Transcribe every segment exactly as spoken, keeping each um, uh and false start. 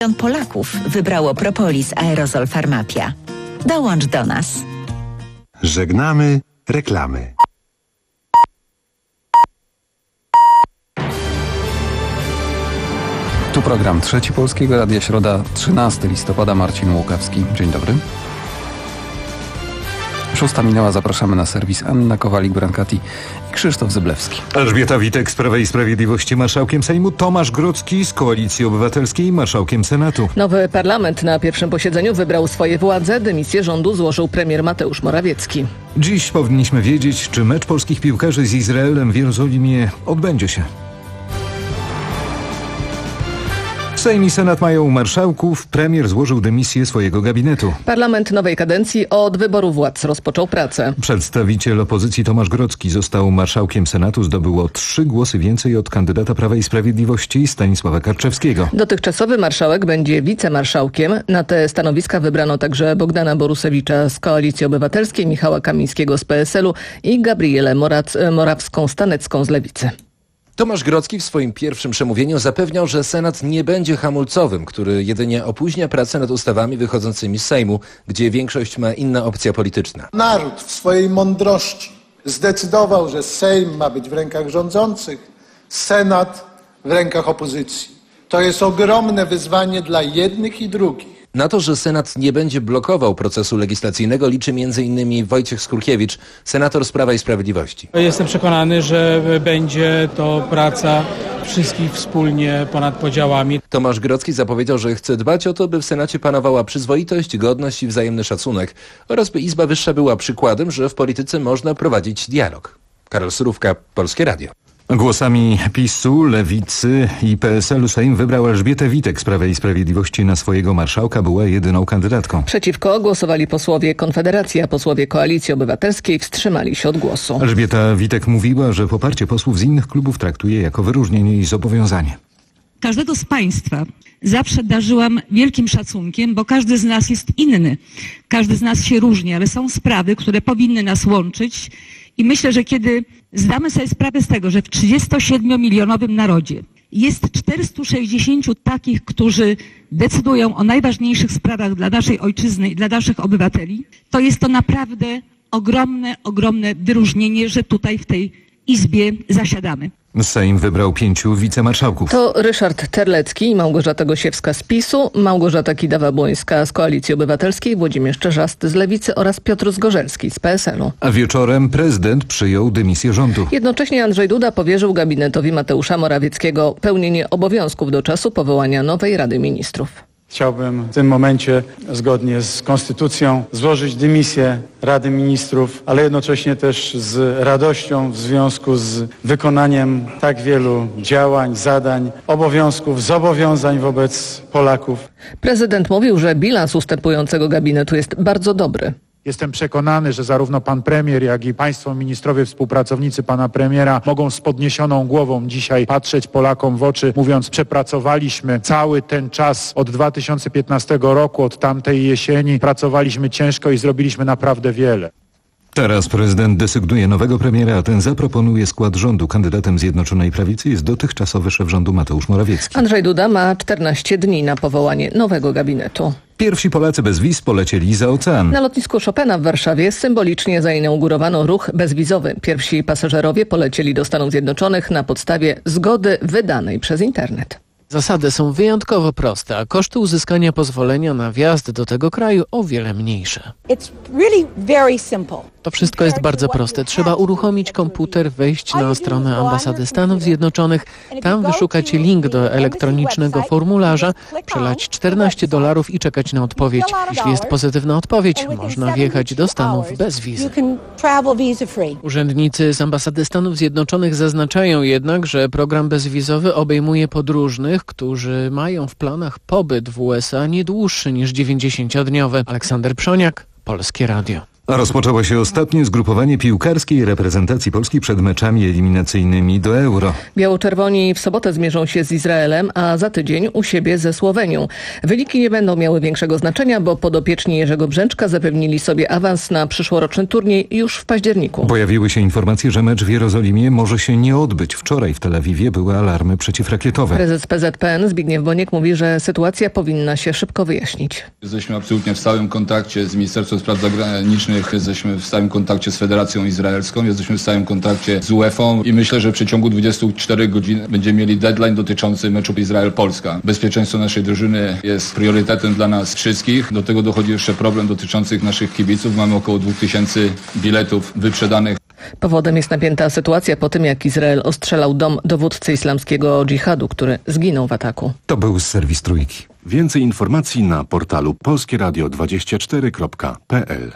Milion Polaków wybrało Propolis Aerozol Pharmapia. Dołącz do nas. Żegnamy reklamy. Tu program Trzeci Polskiego Radia, środa trzynastego listopada, Marcin Łukawski. Dzień dobry. Szósta minęła, zapraszamy na serwis. Anna Kowalik-Brankati i Krzysztof Zyblewski. Elżbieta Witek z Prawa i Sprawiedliwości marszałkiem Sejmu, Tomasz Grodzki z Koalicji Obywatelskiej marszałkiem Senatu. Nowy parlament na pierwszym posiedzeniu wybrał swoje władze. Dymisję rządu złożył premier Mateusz Morawiecki. Dziś powinniśmy wiedzieć, czy mecz polskich piłkarzy z Izraelem w Jerozolimie odbędzie się. Sejm i Senat mają marszałków, premier złożył dymisję swojego gabinetu. Parlament nowej kadencji od wyboru władz rozpoczął pracę. Przedstawiciel opozycji Tomasz Grodzki został marszałkiem Senatu, zdobył o trzy głosy więcej od kandydata Prawa i Sprawiedliwości Stanisława Karczewskiego. Dotychczasowy marszałek będzie wicemarszałkiem. Na te stanowiska wybrano także Bogdana Borusewicza z Koalicji Obywatelskiej, Michała Kamińskiego z P S L u i Gabrielę Morac- Morawską-Stanecką z Lewicy. Tomasz Grodzki w swoim pierwszym przemówieniu zapewniał, że Senat nie będzie hamulcowym, który jedynie opóźnia pracę nad ustawami wychodzącymi z Sejmu, gdzie większość ma inna opcja polityczna. Naród w swojej mądrości zdecydował, że Sejm ma być w rękach rządzących, Senat w rękach opozycji. To jest ogromne wyzwanie dla jednych i drugich. Na to, że Senat nie będzie blokował procesu legislacyjnego, liczy między innymi Wojciech Skurkiewicz, senator z Prawa i Sprawiedliwości. Jestem przekonany, że będzie to praca wszystkich wspólnie ponad podziałami. Tomasz Grodzki zapowiedział, że chce dbać o to, by w Senacie panowała przyzwoitość, godność i wzajemny szacunek oraz by Izba Wyższa była przykładem, że w polityce można prowadzić dialog. Karol Surówka, Polskie Radio. Głosami PiSu, Lewicy i P S L u Sejm wybrał Elżbietę Witek z Prawa i Sprawiedliwości na swojego marszałka, była jedyną kandydatką. Przeciwko głosowali posłowie Konfederacji, a posłowie Koalicji Obywatelskiej wstrzymali się od głosu. Elżbieta Witek mówiła, że poparcie posłów z innych klubów traktuje jako wyróżnienie i zobowiązanie. Każdego z Państwa zawsze darzyłam wielkim szacunkiem, bo każdy z nas jest inny. Każdy z nas się różni, ale są sprawy, które powinny nas łączyć. I myślę, że kiedy zdamy sobie sprawę z tego, że w trzydziestosiedmiomilionowym narodzie jest czterystu sześćdziesięciu takich, którzy decydują o najważniejszych sprawach dla naszej ojczyzny i dla naszych obywateli, to jest to naprawdę ogromne, ogromne wyróżnienie, że tutaj w tej Izbie zasiadamy. Sejm wybrał pięciu wicemarszałków. To Ryszard Terlecki i Małgorzata Gosiewska z PiSu, Małgorzata Kidawa-Błońska z Koalicji Obywatelskiej, Włodzimierz Czerzasty z Lewicy oraz Piotr Zgorzelski z P S L u. A wieczorem prezydent przyjął dymisję rządu. Jednocześnie Andrzej Duda powierzył gabinetowi Mateusza Morawieckiego pełnienie obowiązków do czasu powołania nowej Rady Ministrów. Chciałbym w tym momencie, zgodnie z konstytucją, złożyć dymisję Rady Ministrów, ale jednocześnie też z radością w związku z wykonaniem tak wielu działań, zadań, obowiązków, zobowiązań wobec Polaków. Prezydent mówił, że bilans ustępującego gabinetu jest bardzo dobry. Jestem przekonany, że zarówno pan premier, jak i państwo ministrowie, współpracownicy pana premiera mogą z podniesioną głową dzisiaj patrzeć Polakom w oczy, mówiąc: przepracowaliśmy cały ten czas od dwa tysiące piętnastego roku, od tamtej jesieni, pracowaliśmy ciężko i zrobiliśmy naprawdę wiele. Teraz prezydent desygnuje nowego premiera, a ten zaproponuje skład rządu. Kandydatem Zjednoczonej Prawicy jest dotychczasowy szef rządu Mateusz Morawiecki. Andrzej Duda ma czternaście dni na powołanie nowego gabinetu. Pierwsi Polacy bez wiz polecieli za ocean. Na lotnisku Chopina w Warszawie symbolicznie zainaugurowano ruch bezwizowy. Pierwsi pasażerowie polecieli do Stanów Zjednoczonych na podstawie zgody wydanej przez internet. Zasady są wyjątkowo proste, a koszty uzyskania pozwolenia na wjazd do tego kraju o wiele mniejsze. To wszystko jest bardzo proste. Trzeba uruchomić komputer, wejść na stronę ambasady Stanów Zjednoczonych, tam wyszukać link do elektronicznego formularza, przelać czternaście dolarów i czekać na odpowiedź. Jeśli jest pozytywna odpowiedź, można wjechać do Stanów bez wizy. Urzędnicy z ambasady Stanów Zjednoczonych zaznaczają jednak, że program bezwizowy obejmuje podróżnych, którzy mają w planach pobyt w U S A nie dłuższy niż dziewięćdziesięciodniowy. Aleksander Przoniak, Polskie Radio. Rozpoczęło się ostatnie zgrupowanie piłkarskiej reprezentacji Polski przed meczami eliminacyjnymi do Euro. Biało-czerwoni w sobotę zmierzą się z Izraelem, a za tydzień u siebie ze Słowenią. Wyniki nie będą miały większego znaczenia, bo podopieczni Jerzego Brzęczka zapewnili sobie awans na przyszłoroczny turniej już w październiku. Pojawiły się informacje, że mecz w Jerozolimie może się nie odbyć. Wczoraj w Tel Awiwie były alarmy przeciwrakietowe. Prezes P Z P N Zbigniew Boniek mówi, że sytuacja powinna się szybko wyjaśnić. Jesteśmy absolutnie w stałym kontakcie z Ministerstwem Spraw Zagranicznych, jesteśmy w stałym kontakcie z Federacją Izraelską, jesteśmy w stałym kontakcie z UEFA i myślę, że w przeciągu dwudziestu czterech godzin będziemy mieli deadline dotyczący meczu Izrael-Polska. Bezpieczeństwo naszej drużyny jest priorytetem dla nas wszystkich. Do tego dochodzi jeszcze problem dotyczący naszych kibiców. Mamy około dwóch tysięcy biletów wyprzedanych. Powodem jest napięta sytuacja po tym, jak Izrael ostrzelał dom dowódcy islamskiego dżihadu, który zginął w ataku. To był serwis Trójki. Więcej informacji na portalu polskieradio dwadzieścia cztery kropka p l.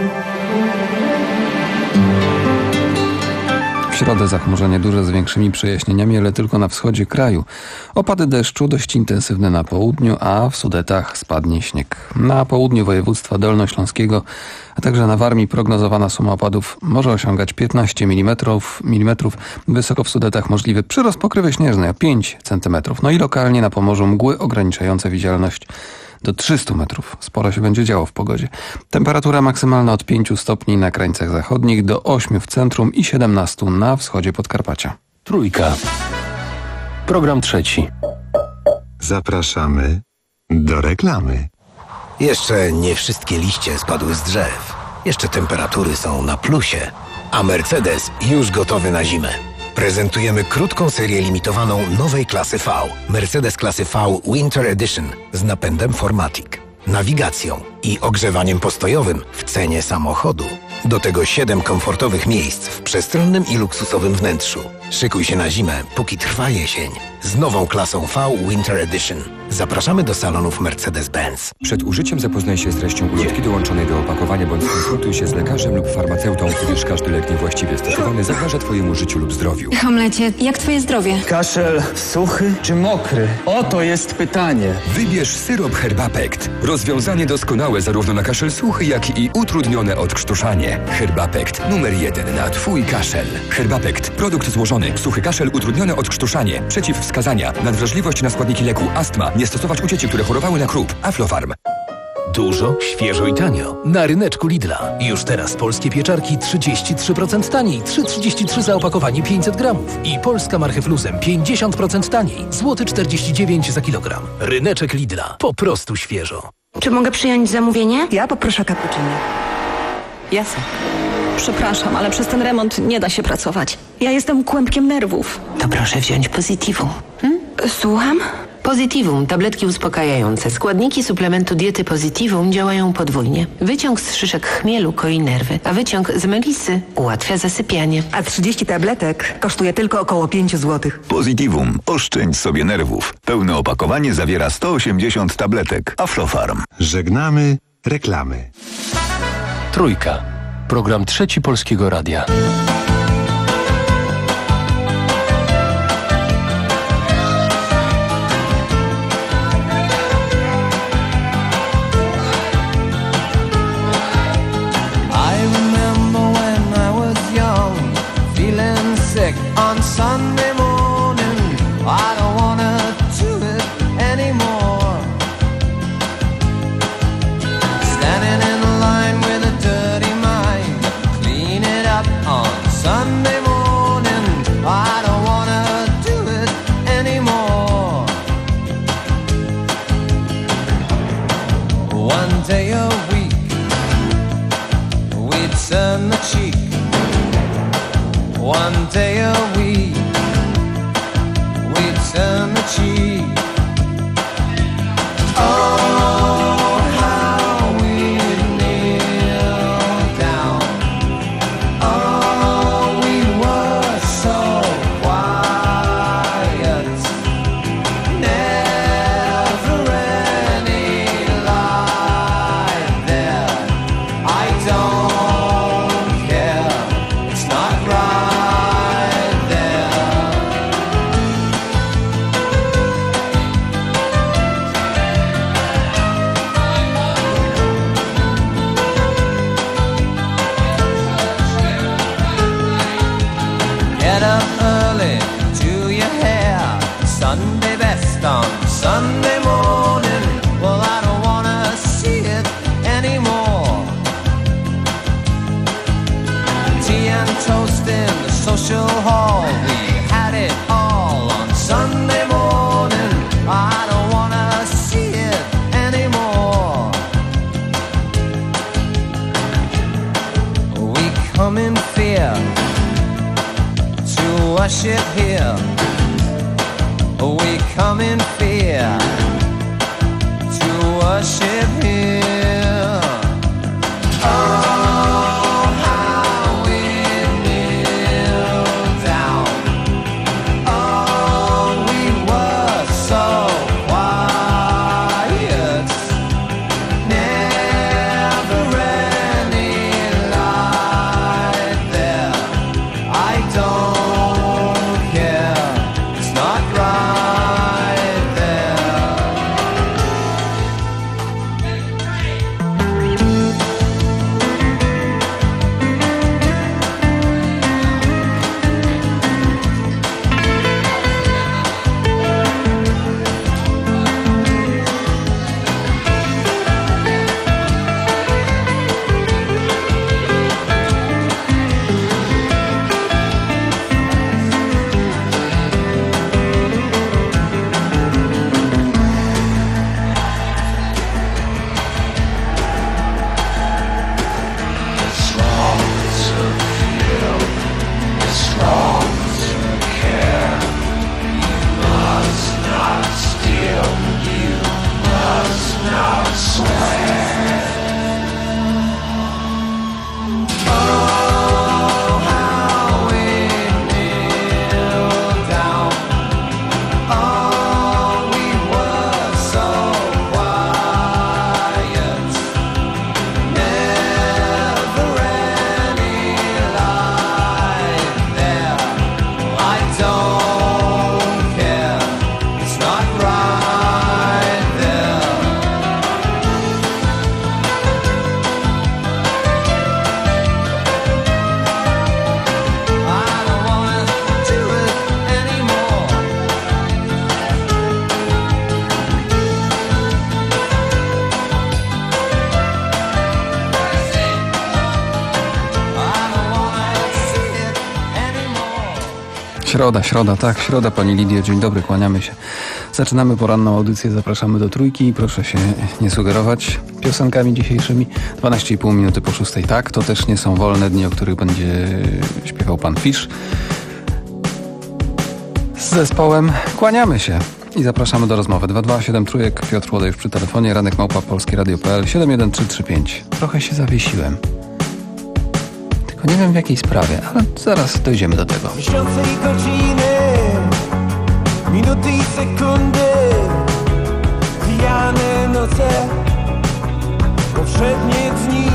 W środę zachmurzenie duże z większymi przejaśnieniami, ale tylko na wschodzie kraju. Opady deszczu dość intensywne na południu, a w Sudetach spadnie śnieg. Na południu województwa dolnośląskiego, a także na Warmii prognozowana suma opadów może osiągać piętnaście milimetrów. Wysoko w Sudetach możliwy przyrost pokrywy śnieżnej o pięć centymetrów. No i lokalnie na Pomorzu mgły ograniczające widzialność do trzystu metrów. Sporo się będzie działo w pogodzie. Temperatura maksymalna od pięciu stopni na krańcach zachodnich do ośmiu w centrum i siedemnastu na wschodzie Podkarpacia. Trójka. Program trzeci. Zapraszamy do reklamy. Jeszcze nie wszystkie liście spadły z drzew. Jeszcze temperatury są na plusie. A Mercedes już gotowy na zimę. Prezentujemy krótką serię limitowaną nowej klasy V. Mercedes klasy V Winter Edition z napędem four matic, nawigacją i ogrzewaniem postojowym w cenie samochodu. Do tego siedem komfortowych miejsc w przestronnym i luksusowym wnętrzu. Szykuj się na zimę, póki trwa jesień. Z nową klasą V Winter Edition. Zapraszamy do salonów Mercedes-Benz. Przed użyciem zapoznaj się z treścią ulotki dołączonej do opakowania bądź skonsultuj się z lekarzem lub farmaceutą, gdyż każdy lek niewłaściwie stosowany zagraża Twojemu życiu lub zdrowiu. Hamlecie, jak Twoje zdrowie? Kaszel suchy czy mokry? Oto jest pytanie. Wybierz syrop Herbapekt. Rozwiązanie doskonałe zarówno na kaszel suchy, jak i utrudnione odkrztuszanie. Herbapekt numer jeden na Twój kaszel. Herbapekt. Produkt złożony. Suchy kaszel, utrudnione odkrztuszanie. Przeciwwskazania. Nadwrażliwość na składniki leku. Astma. Nie stosować u dzieci, które chorowały na krup. Aflofarm. Dużo, świeżo i tanio. Na ryneczku Lidla. Już teraz polskie pieczarki trzydzieści trzy procent taniej. trzy trzydzieści trzy za opakowanie pięćset gramów. I polska marchew luzem pięćdziesiąt procent taniej. Złoty czterdzieści dziewięć za kilogram. Ryneczek Lidla. Po prostu świeżo. Czy mogę przyjąć zamówienie? Ja poproszę cappuccino. Jasne. Przepraszam, ale przez ten remont nie da się pracować. Ja jestem kłębkiem nerwów. To proszę wziąć Positivum. Hmm? Słucham? Positivum, tabletki uspokajające. Składniki suplementu diety Positivum działają podwójnie. Wyciąg z szyszek chmielu koi nerwy, a wyciąg z melisy ułatwia zasypianie. A trzydzieści tabletek kosztuje tylko około pięć złotych. Positivum. Oszczędź sobie nerwów. Pełne opakowanie zawiera sto osiemdziesiąt tabletek. Aflofarm. Żegnamy reklamy. Trójka. Program trzeci Polskiego Radia. On Sunday morning, I don't wanna do it anymore. Standing in line with a dirty mind, clean it up on Sunday morning. I don't wanna do it anymore. One day a week, we'd turn the cheek. One day a week, we turn the cheek. Oh, how we kneel down. Oh, we were so quiet. Never any light there. I don't care. It's not right. here to worship here. We come in fear to worship here. Oh, how we kneel down. Oh, we were so quiet. Never any light there. I don't care. It's not right there. It's wrong to feel, it's wrong to care. You must not steal, you must not swear. Oh, how we kneel down. Oh, we were so quiet. Never any light there. I don't care. It's not right there. I don't wanna do it anymore. I don't wanna see it anymore. Środa, środa, tak, środa, pani Lidio, dzień dobry, kłaniamy się. Zaczynamy poranną audycję, zapraszamy do trójki, proszę się nie sugerować piosenkami dzisiejszymi. dwanaście i pół minuty po szóstej, tak, to też nie są wolne dni, o których będzie śpiewał pan Fisz. Z zespołem kłaniamy się i zapraszamy do rozmowy. dwa dwa siedem trójek, Piotr Łodej już przy telefonie, Ranek Małpa, Polskie Radio kropka p l, siedem jeden trzy trzy pięć. Trochę się zawiesiłem. Tylko nie wiem w jakiej sprawie, ale zaraz dojdziemy do tego. Miesiące i godziny, minuty i sekundy, pijane noce, poprzednie dni.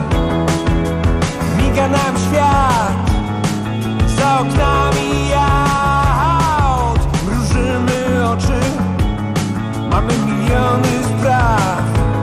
Miga nam świat, za oknami aut. Mrużymy oczy, mamy miliony spraw.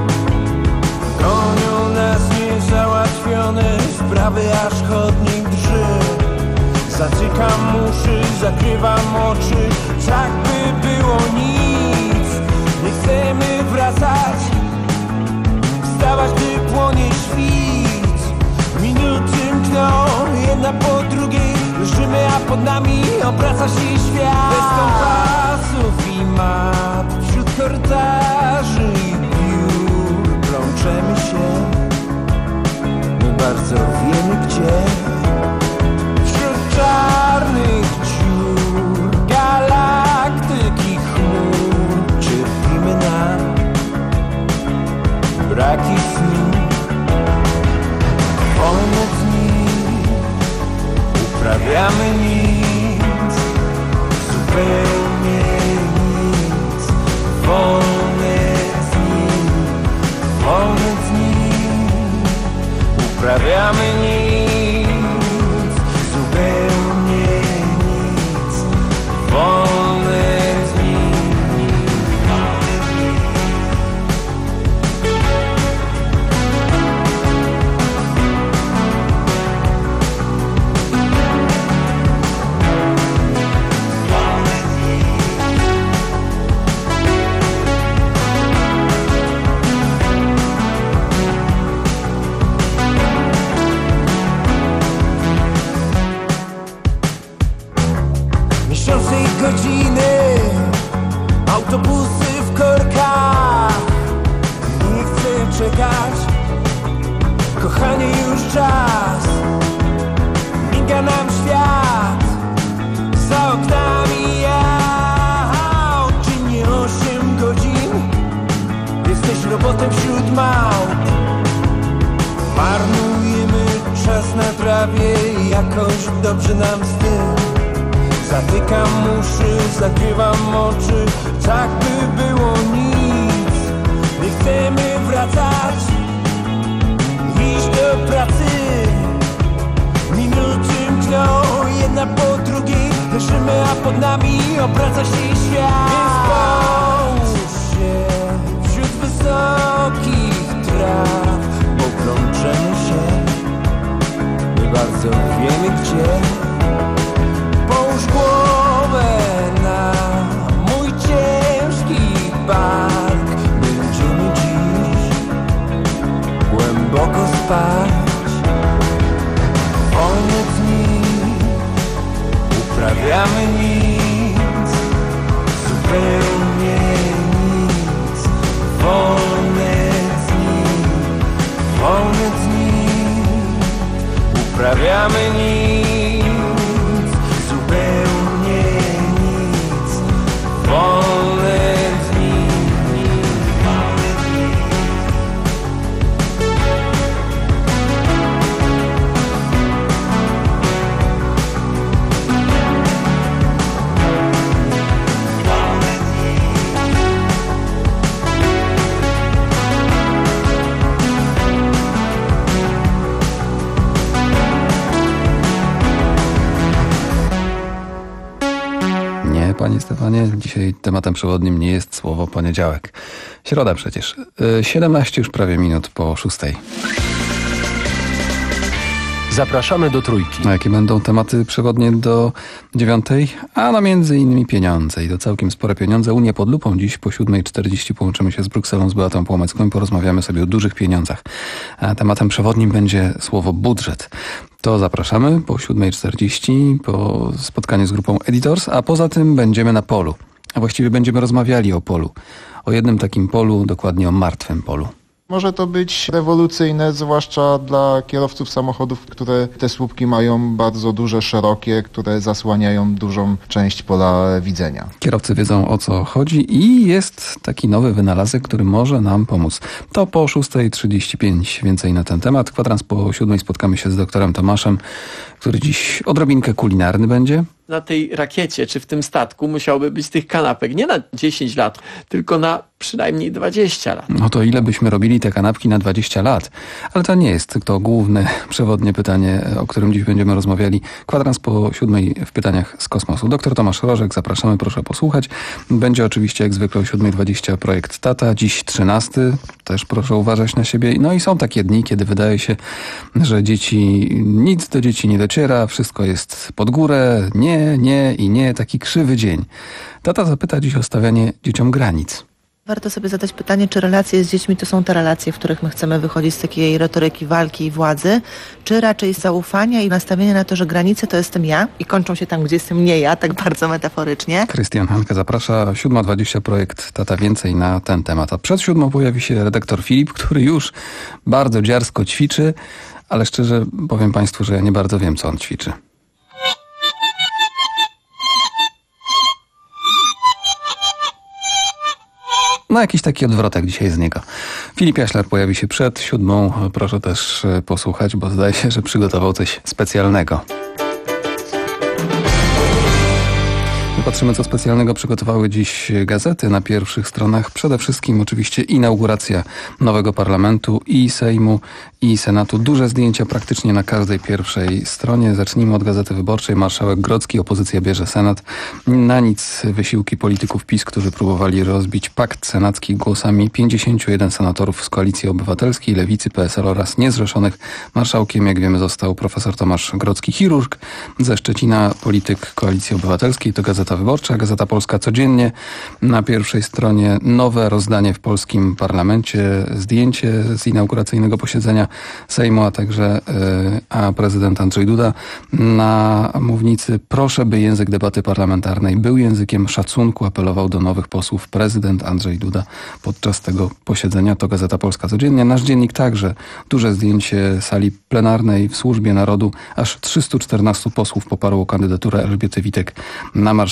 Gonią nas niezałatwione sprawy, aż chodnik drży. Zatykam uszy, zakrywam oczy, tak by było nic. Nie chcemy wracać, wstawać, gdy płonie świt. Minuty mkną, jedna po drugiej, leżymy, a pod nami obraca się świat. Bez kompasów i map, wśród korytarzy i biur plączemy się, my bardzo wiemy gdzie. Czarnych dziur, galaktyki chmur, cierpimy na braki snu. Wolne dni, uprawiamy nic, zupełnie nic. Wolne dni, wolne dni, uprawiamy nic. Zupełnie nic. Wolne dni. potem wśród małp. Marnujemy czas na trawie i jakoś dobrze nam z tym. Zatykam uszy, zakrywam oczy, tak by było nic. Nie chcemy wracać, iść do pracy. Minuty mkną, jedna po drugiej. Leżymy, a pod nami obraca się świat. Więc połóż się wśród wysokich traw. Poplączemy się, my bardzo wiemy gdzie. Połóż głowę na mój ciężki bark. Będziemy dziś głęboko spać. Wolne dni, uprawiamy nic, zupełnie nic. Wolne dni, wolne dni, uprawiamy nic, zupełnie nic. Wolne dni, wolne dni. Nie, panie Stefanie, dzisiaj tematem przewodnim nie jest słowo poniedziałek. Środa przecież. siedemnaście już prawie minut po szóstej. Zapraszamy do Trójki. A jakie będą tematy przewodnie do dziewiątej? A no między innymi pieniądze. I to całkiem spore pieniądze. Unia pod lupą. Dziś po siódmej czterdzieści połączymy się z Brukselą, z Beatą Płomecką i porozmawiamy sobie o dużych pieniądzach. A tematem przewodnim będzie słowo budżet. To zapraszamy po siódmej czterdzieści, po spotkaniu z grupą Editors, a poza tym będziemy na polu. A właściwie będziemy rozmawiali o polu. O jednym takim polu, dokładnie o martwym polu. Może to być rewolucyjne, zwłaszcza dla kierowców samochodów, które te słupki mają bardzo duże, szerokie, które zasłaniają dużą część pola widzenia. Kierowcy wiedzą, o co chodzi i jest taki nowy wynalazek, który może nam pomóc. To po szóstej trzydzieści pięć więcej na ten temat. Kwadrans po siódmej spotkamy się z doktorem Tomaszem, który dziś odrobinkę kulinarny będzie. Na tej rakiecie, czy w tym statku musiałoby być tych kanapek nie na dziesięć lat, tylko na przynajmniej dwadzieścia lat. No to ile byśmy robili te kanapki na dwadzieścia lat? Ale to nie jest to główne, przewodnie pytanie, o którym dziś będziemy rozmawiali. Kwadrans po siódmej w pytaniach z kosmosu. Doktor Tomasz Rożek, zapraszamy, proszę posłuchać. Będzie oczywiście jak zwykle o siódmej dwadzieścia projekt Tata. Dziś trzynasty, też proszę uważać na siebie. No i są takie dni, kiedy wydaje się, że dzieci, nic do dzieci nie dociera, wszystko jest pod górę, nie, nie i nie, taki krzywy dzień. Tata zapyta dziś o stawianie dzieciom granic. Warto sobie zadać pytanie, czy relacje z dziećmi to są te relacje, w których my chcemy wychodzić z takiej retoryki walki i władzy, czy raczej zaufania i nastawienia na to, że granice to jestem ja i kończą się tam, gdzie jestem nie ja, tak bardzo metaforycznie. Krystian Hanke zaprasza, siódma dwadzieścia projekt Tata, więcej na ten temat. A przed siódmą pojawi się redaktor Filip, który już bardzo dziarsko ćwiczy, ale szczerze powiem Państwu, że ja nie bardzo wiem, co on ćwiczy. No jakiś taki odwrotek dzisiaj z niego. Filip Jaślar pojawi się przed siódmą. Proszę też posłuchać, bo zdaje się, że przygotował coś specjalnego. Patrzymy, co specjalnego przygotowały dziś gazety na pierwszych stronach. Przede wszystkim oczywiście inauguracja nowego parlamentu i Sejmu, i Senatu. Duże zdjęcia praktycznie na każdej pierwszej stronie. Zacznijmy od Gazety Wyborczej. Marszałek Grodzki, opozycja bierze Senat. Na nic wysiłki polityków PiS, którzy próbowali rozbić pakt senacki głosami pięćdziesięciu jeden senatorów z Koalicji Obywatelskiej, Lewicy, P S L oraz niezrzeszonych. Marszałkiem, jak wiemy, został profesor Tomasz Grodzki, chirurg ze Szczecina, polityk Koalicji Obywatelskiej. To Gazeta Wyborcza, Gazeta Polska codziennie. Na pierwszej stronie nowe rozdanie w polskim parlamencie, zdjęcie z inauguracyjnego posiedzenia Sejmu, a także y, a prezydent Andrzej Duda na mównicy. Proszę, by język debaty parlamentarnej był językiem szacunku, apelował do nowych posłów prezydent Andrzej Duda podczas tego posiedzenia. To Gazeta Polska codziennie. Nasz dziennik także. Duże zdjęcie sali plenarnej w służbie narodu. Aż trzystu czternastu posłów poparło kandydaturę Elżbiety Witek na marszałka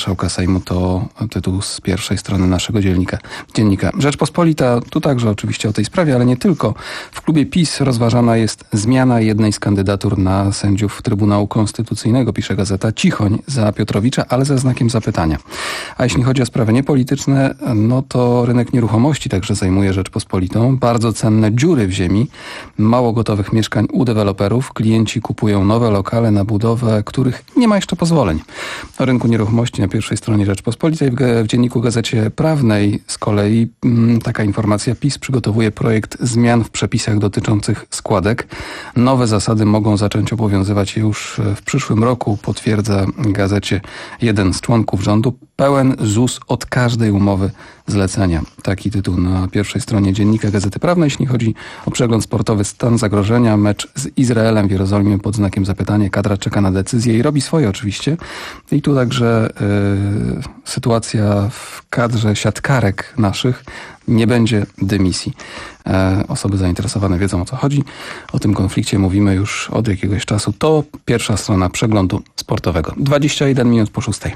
marszałka Sejmu to tytuł z pierwszej strony naszego dziennika. dziennika. Rzeczpospolita, tu także oczywiście o tej sprawie, ale nie tylko. W klubie PiS rozważana jest zmiana jednej z kandydatur na sędziów Trybunału Konstytucyjnego, pisze gazeta. Cichoń za Piotrowicza, ale ze znakiem zapytania. A jeśli chodzi o sprawy niepolityczne, no to rynek nieruchomości także zajmuje Rzeczpospolitą. Bardzo cenne dziury w ziemi, mało gotowych mieszkań u deweloperów. Klienci kupują nowe lokale na budowę, których nie ma jeszcze pozwoleń. O rynku nieruchomości na pierwszej stronie Rzeczpospolitej w, w dzienniku Gazecie Prawnej z kolei m, taka informacja. PiS przygotowuje projekt zmian w przepisach dotyczących składek. Nowe zasady mogą zacząć obowiązywać już w przyszłym roku, potwierdza gazecie jeden z członków rządu. Pełen Z U S od każdej umowy zlecenia. Taki tytuł na pierwszej stronie dziennika Gazety Prawnej. Jeśli chodzi o przegląd sportowy, stan zagrożenia, mecz z Izraelem w Jerozolimie pod znakiem zapytania. Kadra czeka na decyzję i robi swoje oczywiście. I tu także y, sytuacja w kadrze siatkarek naszych. Nie będzie dymisji. E, osoby zainteresowane wiedzą, o co chodzi. O tym konflikcie mówimy już od jakiegoś czasu. To pierwsza strona przeglądu sportowego. dwadzieścia jeden minut po szóstej.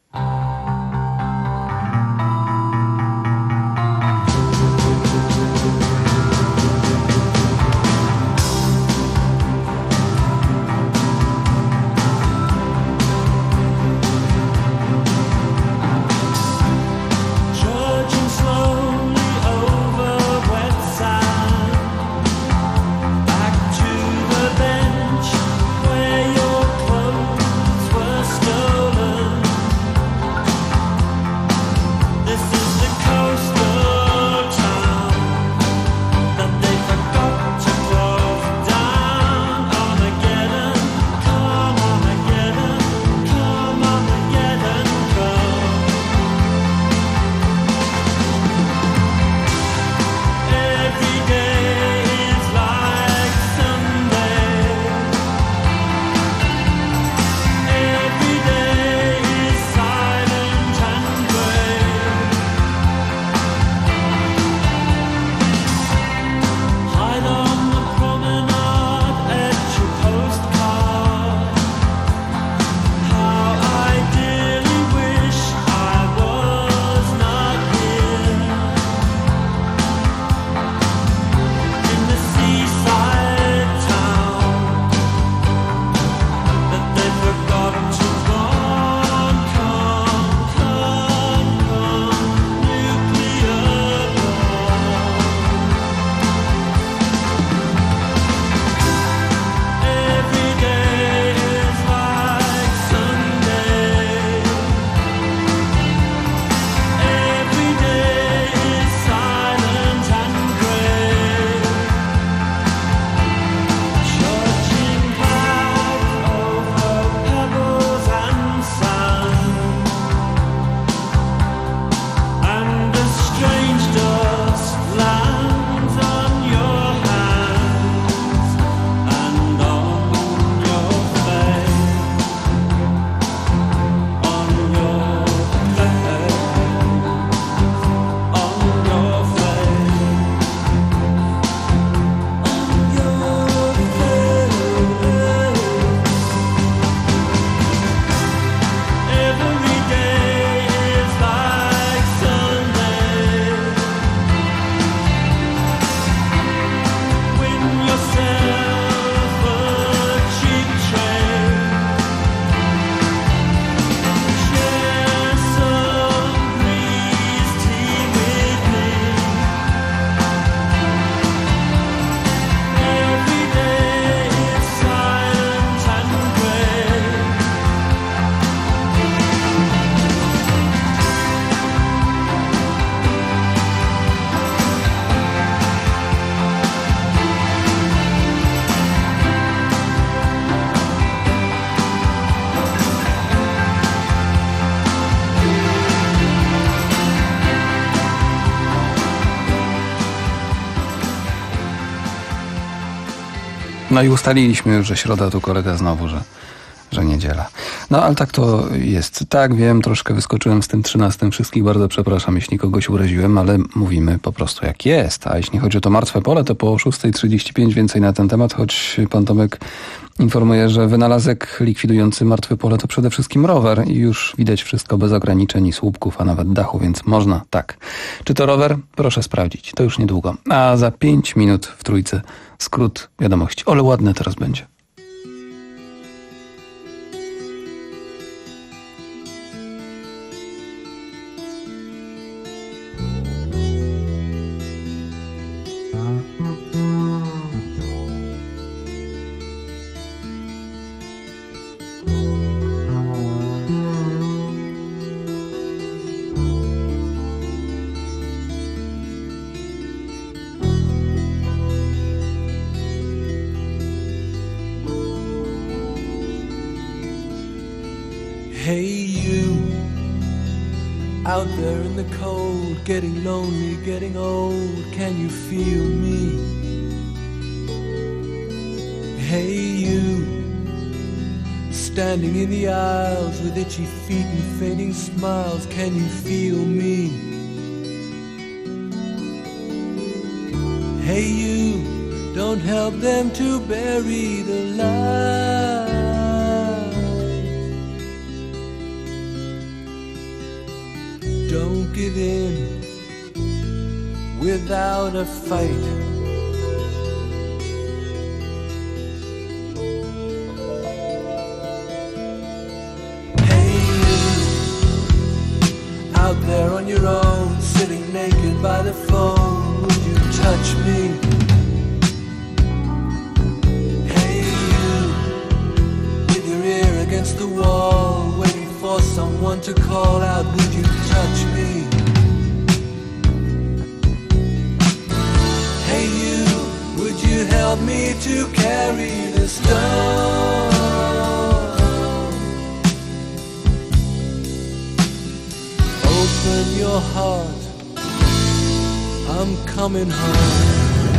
No i ustaliliśmy już, że środa, tu kolega znowu, że, że niedziela. No ale tak to jest. Tak, wiem, troszkę wyskoczyłem z tym trzynastym. Wszystkich bardzo przepraszam, jeśli kogoś uraziłem, ale mówimy po prostu jak jest. A jeśli chodzi o to martwe pole, to po szósta trzydzieści pięć więcej na ten temat, choć pan Tomek Informuję, że wynalazek likwidujący martwe pole to przede wszystkim rower i już widać wszystko bez ograniczeń i słupków, a nawet dachu, więc można tak. Czy to rower? Proszę sprawdzić. To już niedługo. A za pięć minut w Trójce skrót wiadomości. Ale ładne teraz będzie. Hey you, out there in the cold, getting lonely, getting old, can you feel me? Hey you, standing in the aisles with itchy feet and fading smiles, can you feel me? Hey you, don't help them to bury the light. Don't give in without a fight. Hey you, out there on your own, sitting naked by the phone, would you touch me? Hey you, with your ear against the wall, waiting for someone to call out, would you touch me? Hey you, would you help me to carry the stone? Open your heart, I'm coming home.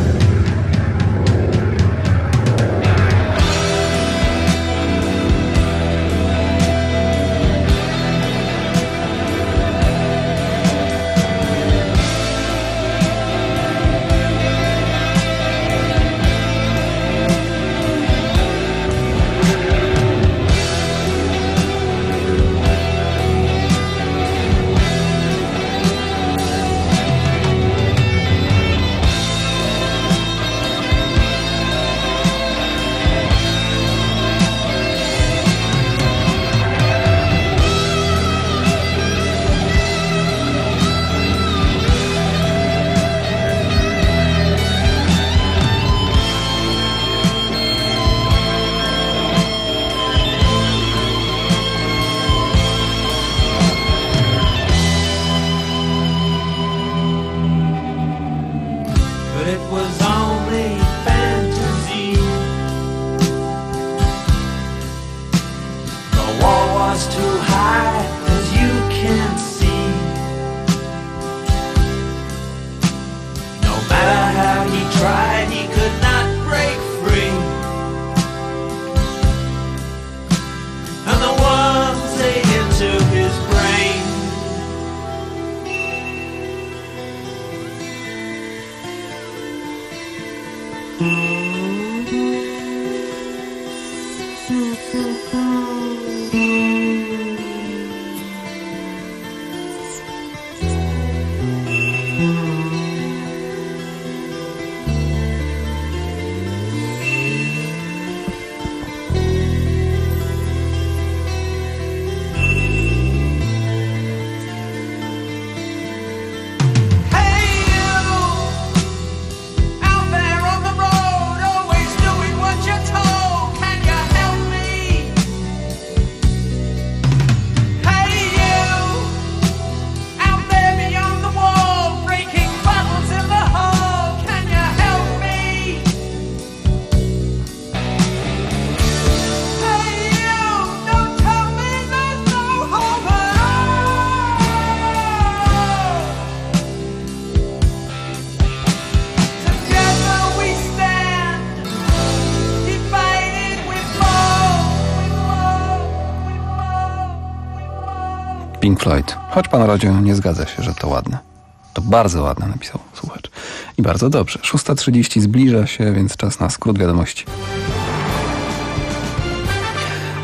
Pink Floyd. Choć pan Rodziu nie zgadza się, że to ładne. To bardzo ładne, napisał słuchacz. I bardzo dobrze. szósta trzydzieści zbliża się, więc czas na skrót wiadomości.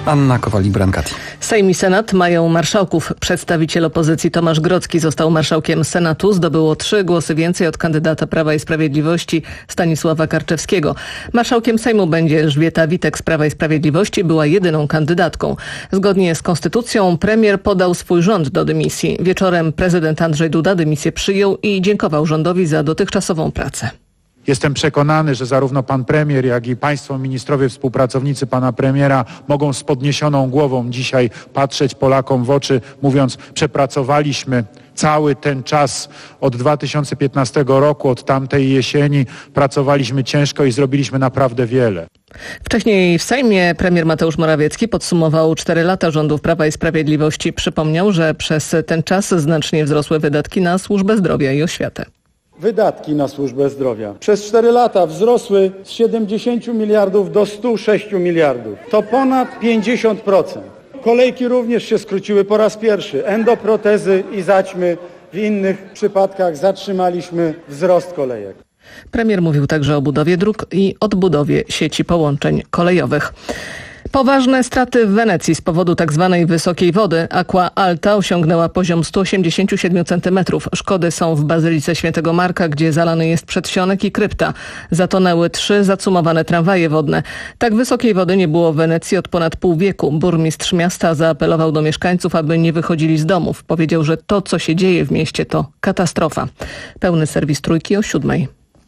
Anna Kowali-Brankati. Sejm i Senat mają marszałków. Przedstawiciel opozycji Tomasz Grodzki został marszałkiem Senatu. Zdobyło trzy głosy więcej od kandydata Prawa i Sprawiedliwości Stanisława Karczewskiego. Marszałkiem Sejmu będzie Elżbieta Witek z Prawa i Sprawiedliwości. Była jedyną kandydatką. Zgodnie z konstytucją premier podał swój rząd do dymisji. Wieczorem prezydent Andrzej Duda dymisję przyjął i dziękował rządowi za dotychczasową pracę. Jestem przekonany, że zarówno pan premier, jak i państwo ministrowie, współpracownicy pana premiera mogą z podniesioną głową dzisiaj patrzeć Polakom w oczy, mówiąc: przepracowaliśmy cały ten czas od dwa tysiące piętnastego roku, od tamtej jesieni, pracowaliśmy ciężko i zrobiliśmy naprawdę wiele. Wcześniej w Sejmie premier Mateusz Morawiecki podsumował cztery lata rządów Prawa i Sprawiedliwości. Przypomniał, że przez ten czas znacznie wzrosły wydatki na służbę zdrowia i oświatę. Wydatki na służbę zdrowia przez cztery lata wzrosły z siedemdziesięciu miliardów do stu sześciu miliardów. To ponad pięćdziesiąt procent. Kolejki również się skróciły po raz pierwszy. Endoprotezy i zaćmy. W innych przypadkach zatrzymaliśmy wzrost kolejek. Premier mówił także o budowie dróg i odbudowie sieci połączeń kolejowych. Poważne straty w Wenecji z powodu tzw. wysokiej wody. Aqua Alta osiągnęła poziom sto osiemdziesiąt siedem centymetrów. Szkody są w Bazylice Świętego Marka, gdzie zalany jest przedsionek i krypta. Zatonęły trzy zacumowane tramwaje wodne. Tak wysokiej wody nie było w Wenecji od ponad pół wieku. Burmistrz miasta zaapelował do mieszkańców, aby nie wychodzili z domów. Powiedział, że to, co się dzieje w mieście, to katastrofa. Pełny serwis Trójki o siódmej.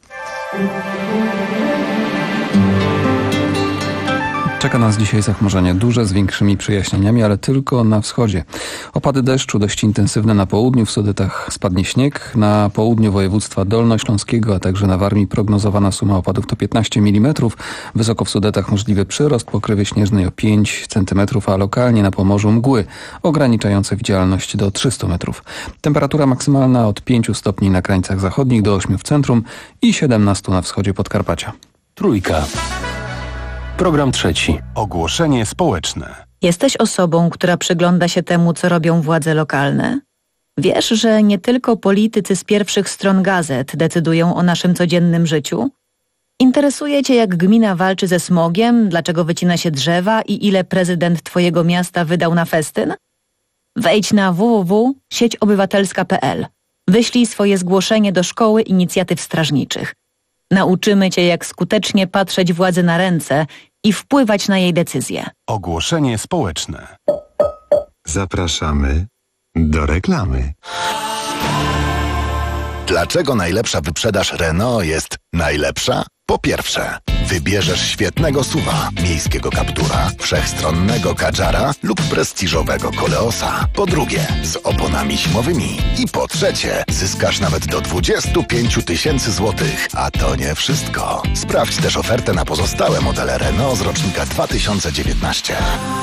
Czeka nas dzisiaj zachmurzenie duże z większymi przejaśnieniami, ale tylko na wschodzie. Opady deszczu dość intensywne na południu, w Sudetach spadnie śnieg. Na południu województwa dolnośląskiego, a także na Warmii prognozowana suma opadów to piętnaście milimetrów. Wysoko w Sudetach możliwy przyrost pokrywy śnieżnej o pięć centymetrów, a lokalnie na Pomorzu mgły ograniczające widzialność do trzystu metrów. Temperatura maksymalna od pięciu stopni na krańcach zachodnich do ośmiu w centrum i siedemnastu na wschodzie Podkarpacia. Trójka. Program trzeci. Ogłoszenie społeczne. Jesteś osobą, która przygląda się temu, co robią władze lokalne? Wiesz, że nie tylko politycy z pierwszych stron gazet decydują o naszym codziennym życiu? Interesuje cię, jak gmina walczy ze smogiem, dlaczego wycina się drzewa i ile prezydent twojego miasta wydał na festyn? Wejdź na w w w kropka sieć obywatelska kropka p l. Wyślij swoje zgłoszenie do Szkoły Inicjatyw Strażniczych. Nauczymy cię, jak skutecznie patrzeć władzy na ręce i wpływać na jej decyzje. Ogłoszenie społeczne. Zapraszamy do reklamy. Dlaczego najlepsza wyprzedaż Renault jest najlepsza? Po pierwsze, wybierzesz świetnego suwa, miejskiego Captura, wszechstronnego Kadżara lub prestiżowego Koleosa. Po drugie, z oponami zimowymi. I po trzecie, zyskasz nawet do dwudziestu pięciu tysięcy złotych. A to nie wszystko. Sprawdź też ofertę na pozostałe modele Renault z rocznika dwa tysiące dziewiętnastego.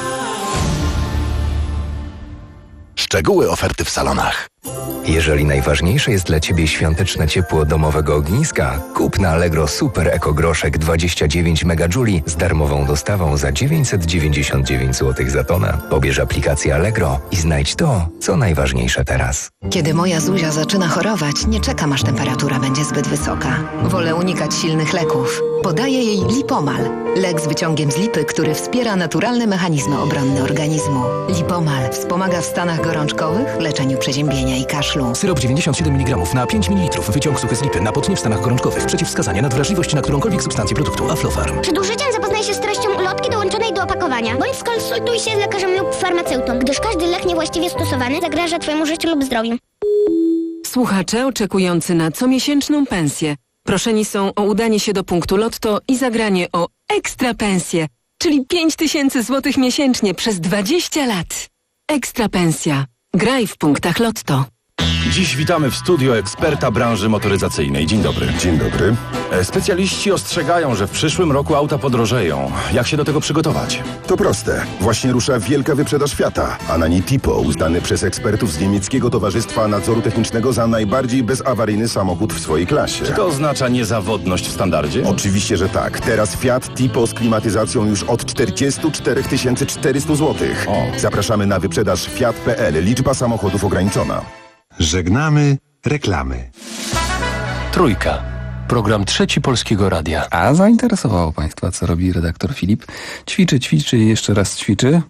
Szczegóły oferty w salonach. Jeżeli najważniejsze jest dla Ciebie świąteczne ciepło domowego ogniska, kup na Allegro Super Eko Groszek dwadzieścia dziewięć megajuli z darmową dostawą za dziewięćset dziewięćdziesiąt dziewięć złotych za tonę. Pobierz aplikację Allegro i znajdź to, co najważniejsze teraz. Kiedy moja Zuzia zaczyna chorować, nie czekam, aż temperatura będzie zbyt wysoka. Wolę unikać silnych leków. Podaję jej Lipomal. Lek z wyciągiem z lipy, który wspiera naturalne mechanizmy obronne organizmu. Lipomal wspomaga w stanach gorączkowych, leczeniu przeziębienia i kaszlu. Syrop dziewięćdziesiąt siedem miligramów na pięć mililitrów. Wyciąg suchy z lipy na potnie w stanach gorączkowych. Przeciwwskazania na wrażliwość na którąkolwiek substancję produktu Aflofarm. Przed użyciem zapoznaj się z treścią ulotki dołączonej do opakowania, bądź skonsultuj się z lekarzem lub farmaceutą, gdyż każdy lek niewłaściwie stosowany zagraża Twojemu życiu lub zdrowiu. Słuchacze oczekujący na comiesięczną pensję proszeni są o udanie się do punktu Lotto i zagranie o ekstra pensję, czyli pięć tysięcy złotych miesięcznie przez dwadzieścia lat. Ekstra pensja. Graj w punktach Lotto. Dziś witamy w studio eksperta branży motoryzacyjnej. Dzień dobry. Dzień dobry. E, Specjaliści ostrzegają, że w przyszłym roku auta podrożeją. Jak się do tego przygotować? To proste. Właśnie rusza wielka wyprzedaż Fiata, a na niej Tipo, uznany przez ekspertów z niemieckiego Towarzystwa Nadzoru Technicznego za najbardziej bezawaryjny samochód w swojej klasie. Czy to oznacza niezawodność w standardzie? Oczywiście, że tak. Teraz Fiat Tipo z klimatyzacją już od czterdzieści cztery tysiące czterysta złotych. O. Zapraszamy na wyprzedaż Fiat kropka p l. Liczba samochodów ograniczona. Żegnamy reklamy. Trójka. Program Trzeci Polskiego Radia. A zainteresowało Państwa, co robi redaktor Filip? Ćwiczy, ćwiczy i jeszcze raz ćwiczy.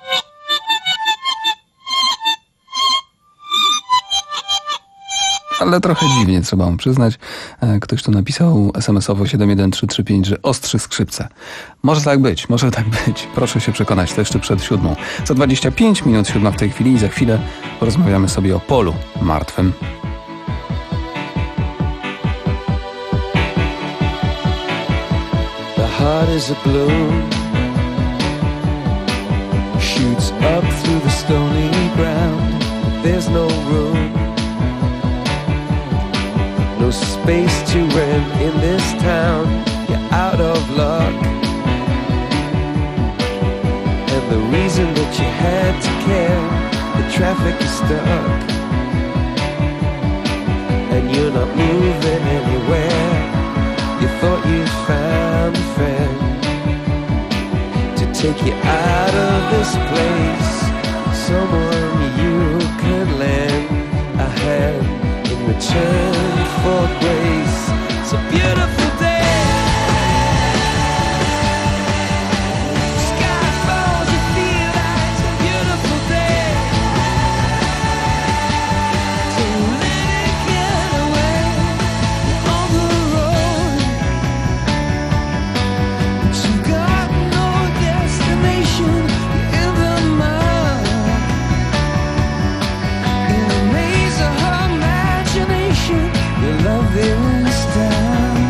Ale trochę dziwnie, trzeba mu przyznać. Ktoś tu napisał es em esowo siedem jeden trzy trzy pięć, że ostrzy skrzypce. Może tak być, może tak być. Proszę się przekonać, to jeszcze przed siódmą. Za dwadzieścia pięć minut siódma w tej chwili i za chwilę porozmawiamy sobie o polu martwym. The heart is a balloon, shoots up through the stony ground. There's no room, no space to rent in this town. You're out of luck, and the reason that you had to care, the traffic is stuck, and you're not moving anywhere. You thought you found a friend to take you out of this place, someone you could lend a hand in return for grace. It's a beautiful day. Sky falls, you feel like it's a beautiful day. Don't let it get away on the road. But you got no destination in the mud. In a maze of her imagination, your love is down.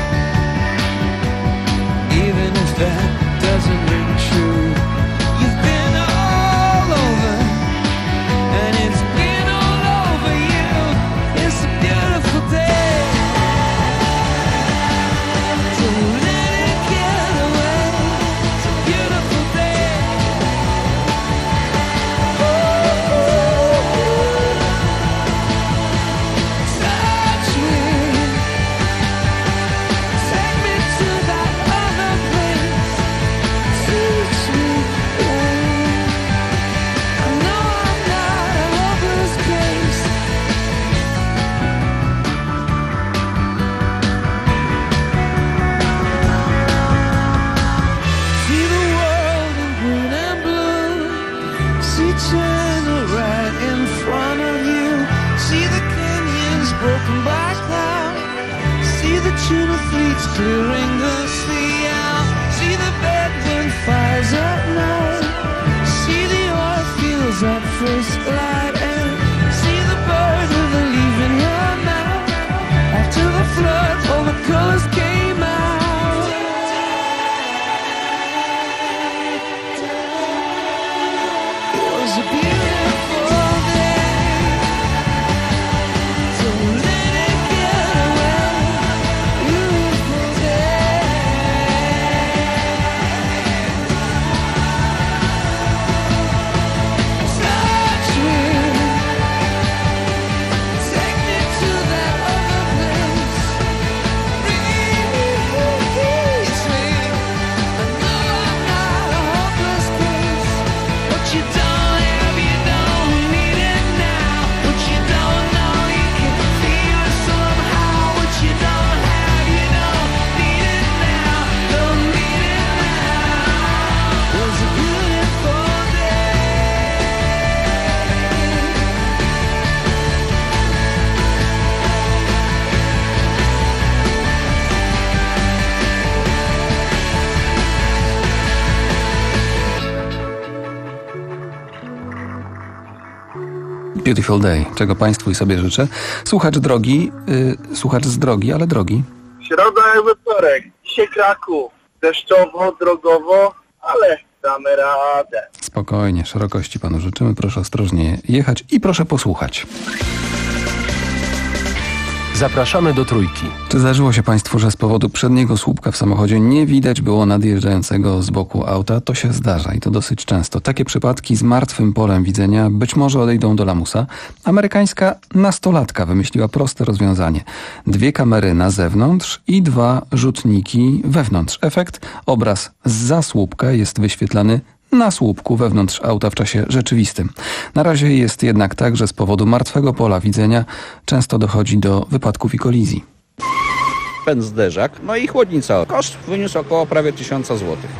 Even if that doesn't ring true, you've been all over, and it's been all over you. It's a beautiful day. Don't let it get away. It's a beautiful day. Touch me, take me to that other place. Teach me, babe. I know I'm not a hopeless case. See the world in green and blue. See China right in front of you. See the canyons broken by cloud. See the tuna fleets clearing the sea out. See the bedroom fires at night. See the oil fields at first light. And see the bird with a leaf in her mouth. After the flood, all the colors came out. It was a beautiful day. Don't let it get away. Beautiful day. Touch me, take me to that other place. Release me. I know I'm not a hopeless case. What you don't have, you don't need it now. What you don't know, you can feel it somehow. What you don't have, you don't need it now. Don't need it now. It was a beautiful day. Beautiful day, czego Państwu i sobie życzę. Słuchacz drogi, yy, słuchacz z drogi, ale drogi. Środa jakby wtorek. Dzisiaj Kraków. Deszczowo, drogowo, ale damy radę. Spokojnie, szerokości Panu życzymy. Proszę ostrożnie jechać i proszę posłuchać. Zapraszamy do Trójki. Czy zdarzyło się Państwu, że z powodu przedniego słupka w samochodzie nie widać było nadjeżdżającego z boku auta? To się zdarza i to dosyć często. Takie przypadki z martwym polem widzenia być może odejdą do lamusa. Amerykańska nastolatka wymyśliła proste rozwiązanie. Dwie kamery na zewnątrz i dwa rzutniki wewnątrz. Efekt? Obraz zza słupka jest wyświetlany na słupku wewnątrz auta w czasie rzeczywistym. Na razie jest jednak tak, że z powodu martwego pola widzenia często dochodzi do wypadków i kolizji. ten zderzak, no i chłodnica. Koszt wyniósł około prawie tysiąca złotych.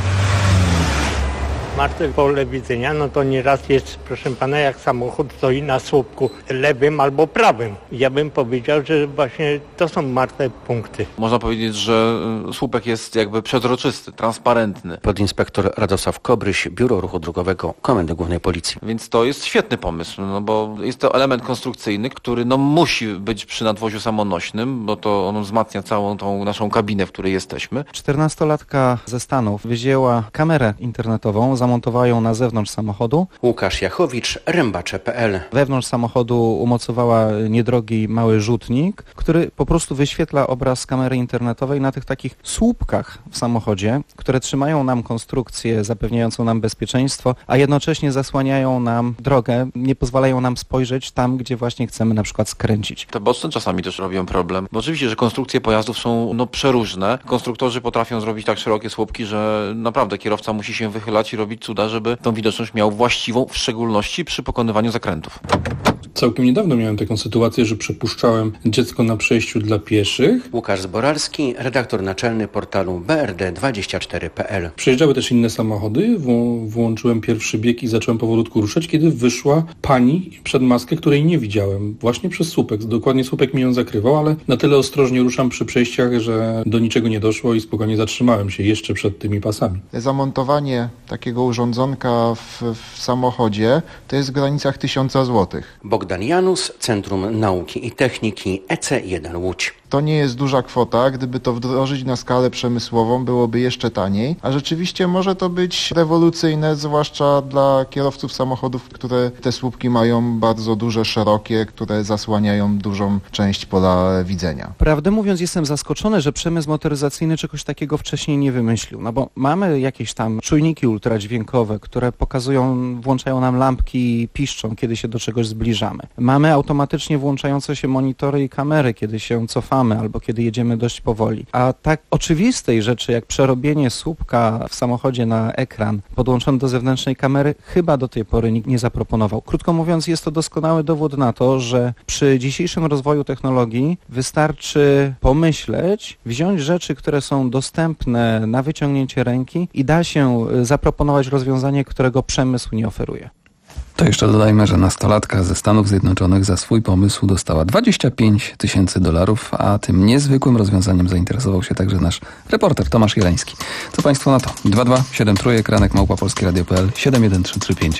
Martwe pole widzenia, no to nieraz jest, proszę pana, jak samochód stoi na słupku lewym albo prawym. Ja bym powiedział, że właśnie to są martwe punkty. Można powiedzieć, że słupek jest jakby przezroczysty, transparentny. Podinspektor Radosław Kobryś, Biuro Ruchu Drogowego Komendy Głównej Policji. Więc to jest świetny pomysł, no bo jest to element konstrukcyjny, który no musi być przy nadwoziu samonośnym, bo to on wzmacnia całą tą naszą kabinę, w której jesteśmy. czternastolatka ze Stanów wzięła kamerę internetową, zamontowała ją na zewnątrz samochodu. Łukasz Jachowicz, rębacze kropka p l. Wewnątrz samochodu umocowała niedrogi mały rzutnik, który po prostu wyświetla obraz z kamery internetowej na tych takich słupkach w samochodzie, które trzymają nam konstrukcję zapewniającą nam bezpieczeństwo, a jednocześnie zasłaniają nam drogę, nie pozwalają nam spojrzeć tam, gdzie właśnie chcemy na przykład skręcić. Te boczne czasami też robią problem, bo oczywiście, że konstrukcje pojazdów są no przeróżne. Konstruktorzy potrafią zrobić tak szerokie słupki, że naprawdę kierowca musi się wychylać i robić cuda, żeby tą widoczność miał właściwą, w szczególności przy pokonywaniu zakrętów. Całkiem niedawno miałem taką sytuację, że przepuszczałem dziecko na przejściu dla pieszych. Łukasz Zboralski, redaktor naczelny portalu b r d dwadzieścia cztery kropka p l. Przejeżdżały też inne samochody, w- włączyłem pierwszy bieg i zacząłem powolutku ruszać, kiedy wyszła pani przed maskę, której nie widziałem, właśnie przez słupek. Dokładnie słupek mi ją zakrywał, ale na tyle ostrożnie ruszam przy przejściach, że do niczego nie doszło i spokojnie zatrzymałem się jeszcze przed tymi pasami. Zamontowanie takiego urządzonka w, w samochodzie to jest w granicach tysiąca złotych. Bogdan Janus, Centrum Nauki i Techniki E C jeden Łódź. To nie jest duża kwota, gdyby to wdrożyć na skalę przemysłową, byłoby jeszcze taniej, a rzeczywiście może to być rewolucyjne, zwłaszcza dla kierowców samochodów, które te słupki mają bardzo duże, szerokie, które zasłaniają dużą część pola widzenia. Prawdę mówiąc, jestem zaskoczony, że przemysł motoryzacyjny czegoś takiego wcześniej nie wymyślił, no bo mamy jakieś tam czujniki ultradźwiękowe, które pokazują, włączają nam lampki i piszczą, kiedy się do czegoś zbliżamy. Mamy automatycznie włączające się monitory i kamery, kiedy się cofamy albo kiedy jedziemy dość powoli. A tak oczywistej rzeczy jak przerobienie słupka w samochodzie na ekran podłączony do zewnętrznej kamery chyba do tej pory nikt nie zaproponował. Krótko mówiąc, jest to doskonały dowód na to, że przy dzisiejszym rozwoju technologii wystarczy pomyśleć, wziąć rzeczy, które są dostępne na wyciągnięcie ręki i da się zaproponować rozwiązanie, którego przemysł nie oferuje. To jeszcze dodajmy, że nastolatka ze Stanów Zjednoczonych za swój pomysł dostała dwadzieścia pięć tysięcy dolarów, a tym niezwykłym rozwiązaniem zainteresował się także nasz reporter Tomasz Jeleński. Co Państwo na to? dwa dwa siedem trzy, kranek małpa polskie radio kropka p l, siedem jeden trzy trzy pięć.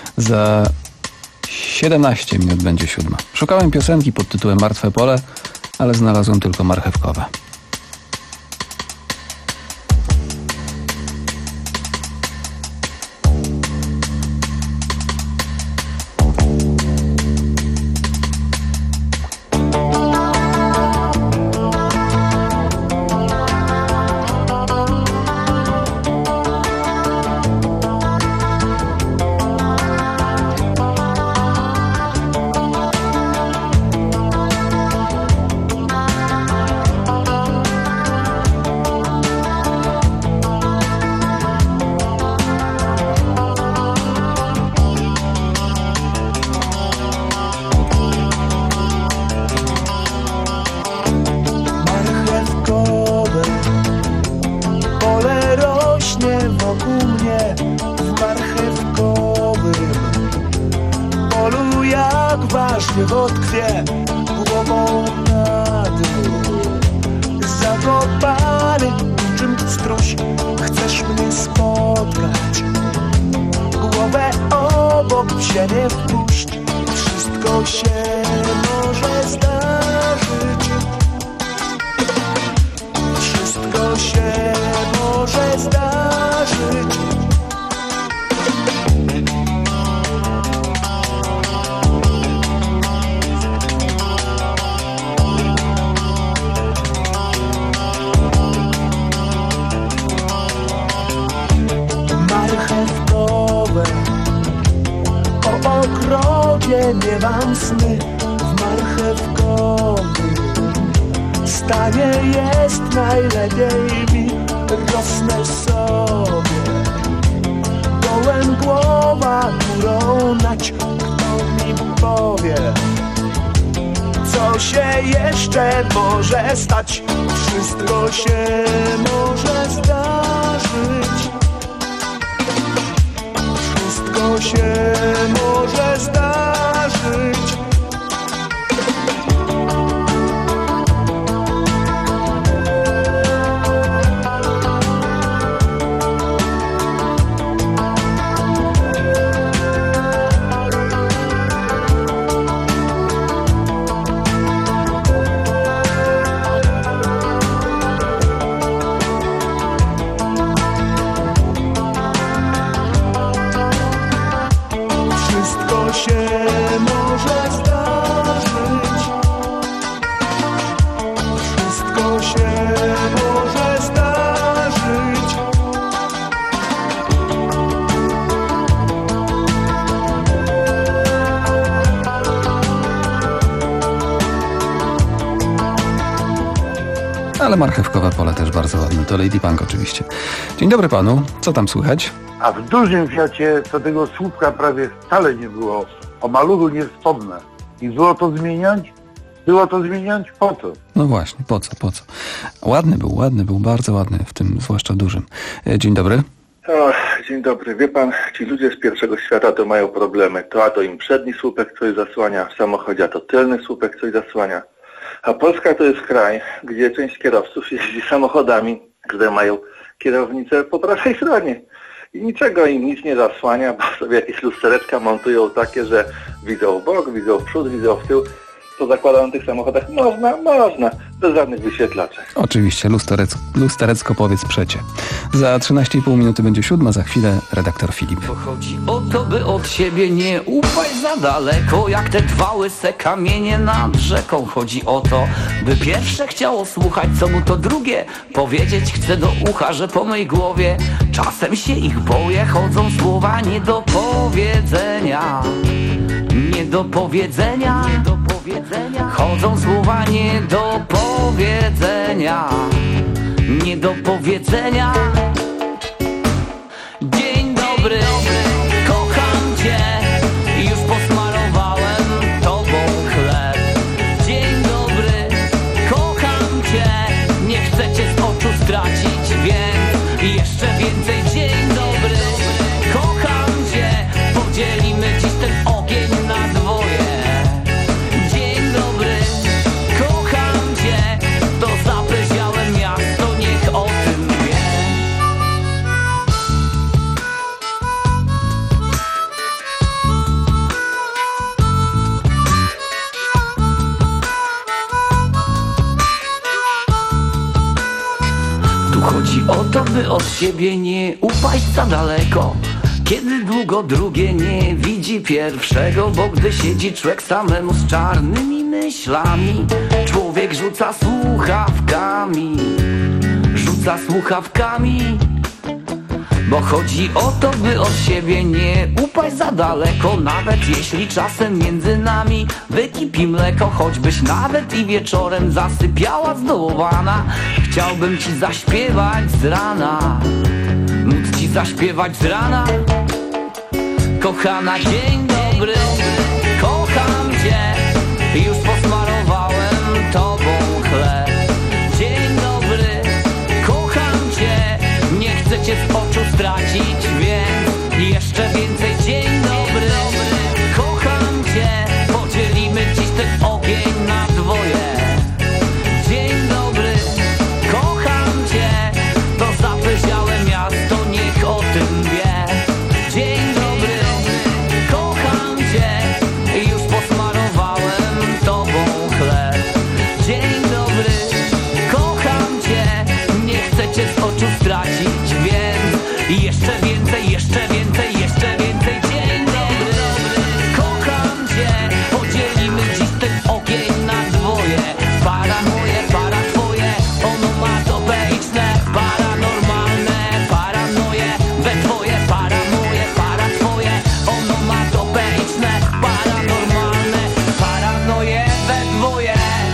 Za siedemnaście minut będzie siódma. Szukałem piosenki pod tytułem Martwe pole, ale znalazłem tylko marchewkowe. Miewam sny w marchewkowym stanie jest najlepiej mi, rosnę sobie dołem głowa, górą nać. Kto mi powie, co się jeszcze może stać? Wszystko się może zdarzyć. Wszystko się może zdarzyć. Wszystko się może zdarzyć. Wszystko się może zdarzyć. Ale marchewkowe pole też bardzo ładne. To Lady Punk oczywiście. Dzień dobry panu. Co tam słychać? A w dużym Fiacie to tego słupka prawie wcale nie było. O maluchu nie wspomnę. I było to zmieniać? Było to zmieniać? Po co? No właśnie, po co, po co? Ładny był, ładny był, bardzo ładny, w tym zwłaszcza dużym. E, Dzień dobry. O, dzień dobry. Wie pan, ci ludzie z pierwszego świata to mają problemy. To a to im przedni słupek coś zasłania w samochodzie, a to tylny słupek coś zasłania. A Polska to jest kraj, gdzie część kierowców jeździ samochodami, które mają kierownicę po prawej stronie. I niczego im nic nie zasłania, bo sobie jakieś lustereczka montują takie, że widzą w bok, widzą w przód, widzą w tył. To zakładają na tych samochodach można, można, bez żadnych wyświetlaczek. Oczywiście, lusterec, lusterecko powiedz przecie. Za trzynaście i pół minuty będzie siódma, za chwilę redaktor Filip. Chodzi o to, by od siebie nie upaść za daleko, jak te dwa łyse kamienie nad rzeką. Chodzi o to, by pierwsze chciało słuchać, co mu to drugie powiedzieć chce do ucha, że po mej głowie czasem się ich boję. Chodzą słowa nie do powiedzenia, nie do powiedzenia, nie do powiedzenia. Chodzą słowa nie do powiedzenia, nie do powiedzenia. Dzień dobry, kocham cię, już posmarowałem tobą chleb. Dzień dobry, kocham cię, nie chcę cię z oczu stracić, więc jeszcze więcej. Dzień dobry, kocham cię, podzielimy dziś ten ogień na dwoje. Dzień dobry, kocham cię, to zapleziałe miasto niech o tym wie. Tu chodzi o to, by od siebie nie upaść za daleko, kiedy długo drugie nie widzi pierwszego. Bo gdy siedzi człowiek samemu z czarnymi myślami, człowiek rzuca słuchawkami, rzuca słuchawkami. Bo chodzi o to, by od siebie nie upaść za daleko, nawet jeśli czasem między nami wykipi mleko. Choćbyś nawet i wieczorem zasypiała zdołowana, chciałbym ci zaśpiewać z rana, móc ci zaśpiewać z rana. Kochana, dzień dobry, kocham cię, już posmarowałem tobą chleb. Dzień dobry, kocham cię, nie chcę cię z oczu stracić, więc jeszcze więcej. Dzień dobry, kocham cię, podzielimy dziś ten ogień na dwoje. Dzień dobry, kocham cię, to zapleziałe miasto niech o tym wie. Dzień dobry, kocham cię, już posmarowałem tobą chleb. Dzień dobry, kocham cię, nie chcę cię z oczu stracić, więc jeszcze więcej, jeszcze więcej, jeszcze więcej. Dzień dobry, kocham cię, podzielimy dziś ten ogień na dwoje. Para moje, para twoje, onomatopeyczne, paranormalne, paranoje, we twoje. Para moje, para twoje, onomatopeyczne, paranormalne, paranoje, we dwoje.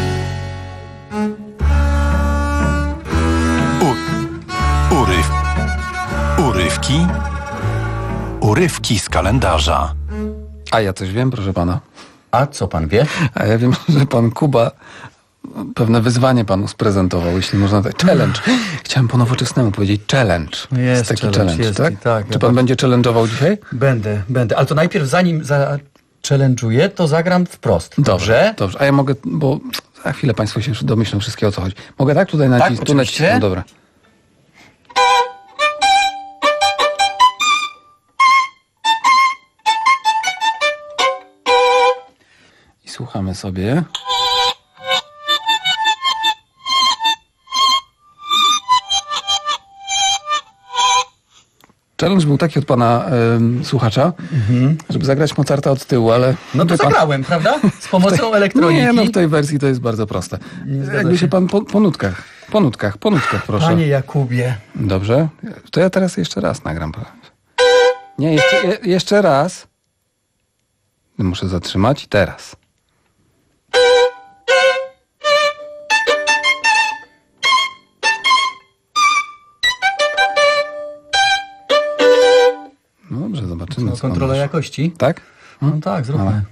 U, uryw, urywki, urywki z kalendarza. A ja coś wiem, proszę pana. A co pan wie? A ja wiem, że pan Kuba pewne wyzwanie panu sprezentował, jeśli można tak. Challenge. Chciałem po nowoczesnemu powiedzieć challenge. Jest taki challenge, challenge, jest, tak? tak. Czy pan będzie challenge'ował dzisiaj? Będę, będę. Ale to najpierw, zanim za challenge'uję, to zagram wprost. Dobrze, Dobrze? dobrze. A ja mogę, bo za chwilę państwo się już domyślą wszystkiego, o co chodzi. Mogę tak tutaj nacisnąć? Tak, tu oczywiście. nacisnąć. No dobra. I słuchamy sobie. Challenge był taki od pana y, słuchacza, mhm. żeby zagrać Mozarta od tyłu, ale... No to zagrałem, pan... prawda? Z pomocą tej, elektroniki. Nie, no w tej wersji to jest bardzo proste. Jakby się pan po, po nutkach, po nutkach, po nutkach, proszę. Panie Jakubie. Dobrze, to ja teraz jeszcze raz nagram. Nie, jeszcze, je, jeszcze raz. Muszę zatrzymać i teraz. No dobrze, zobaczymy. No, kontrola jakości? Tak? No tak, zróbmy. Ale...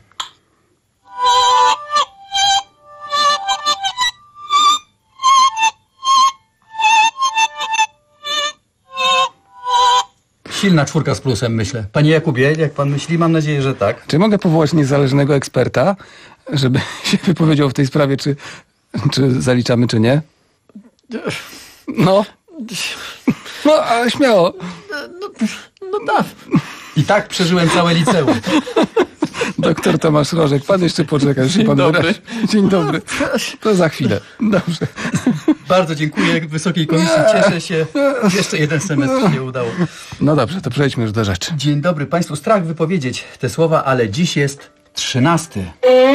Silna czwórka z plusem, myślę. Panie Jakubie, jak pan myśli? Mam nadzieję, że tak. Czy mogę powołać niezależnego eksperta, żeby się wypowiedział w tej sprawie, czy, czy zaliczamy, czy nie? No. No, ale śmiało. No, no tak. I tak przeżyłem całe liceum. Doktor Tomasz Rożek, pan jeszcze poczeka. Dzień pan dobry. Wyraź. Dzień dobry. To za chwilę. Dobrze. Bardzo dziękuję Wysokiej Komisji. Cieszę się. Jeszcze jeden semestr się udało. No dobrze, to przejdźmy już do rzeczy. Dzień dobry Państwu. Strach wypowiedzieć te słowa, ale dziś jest trzynasty.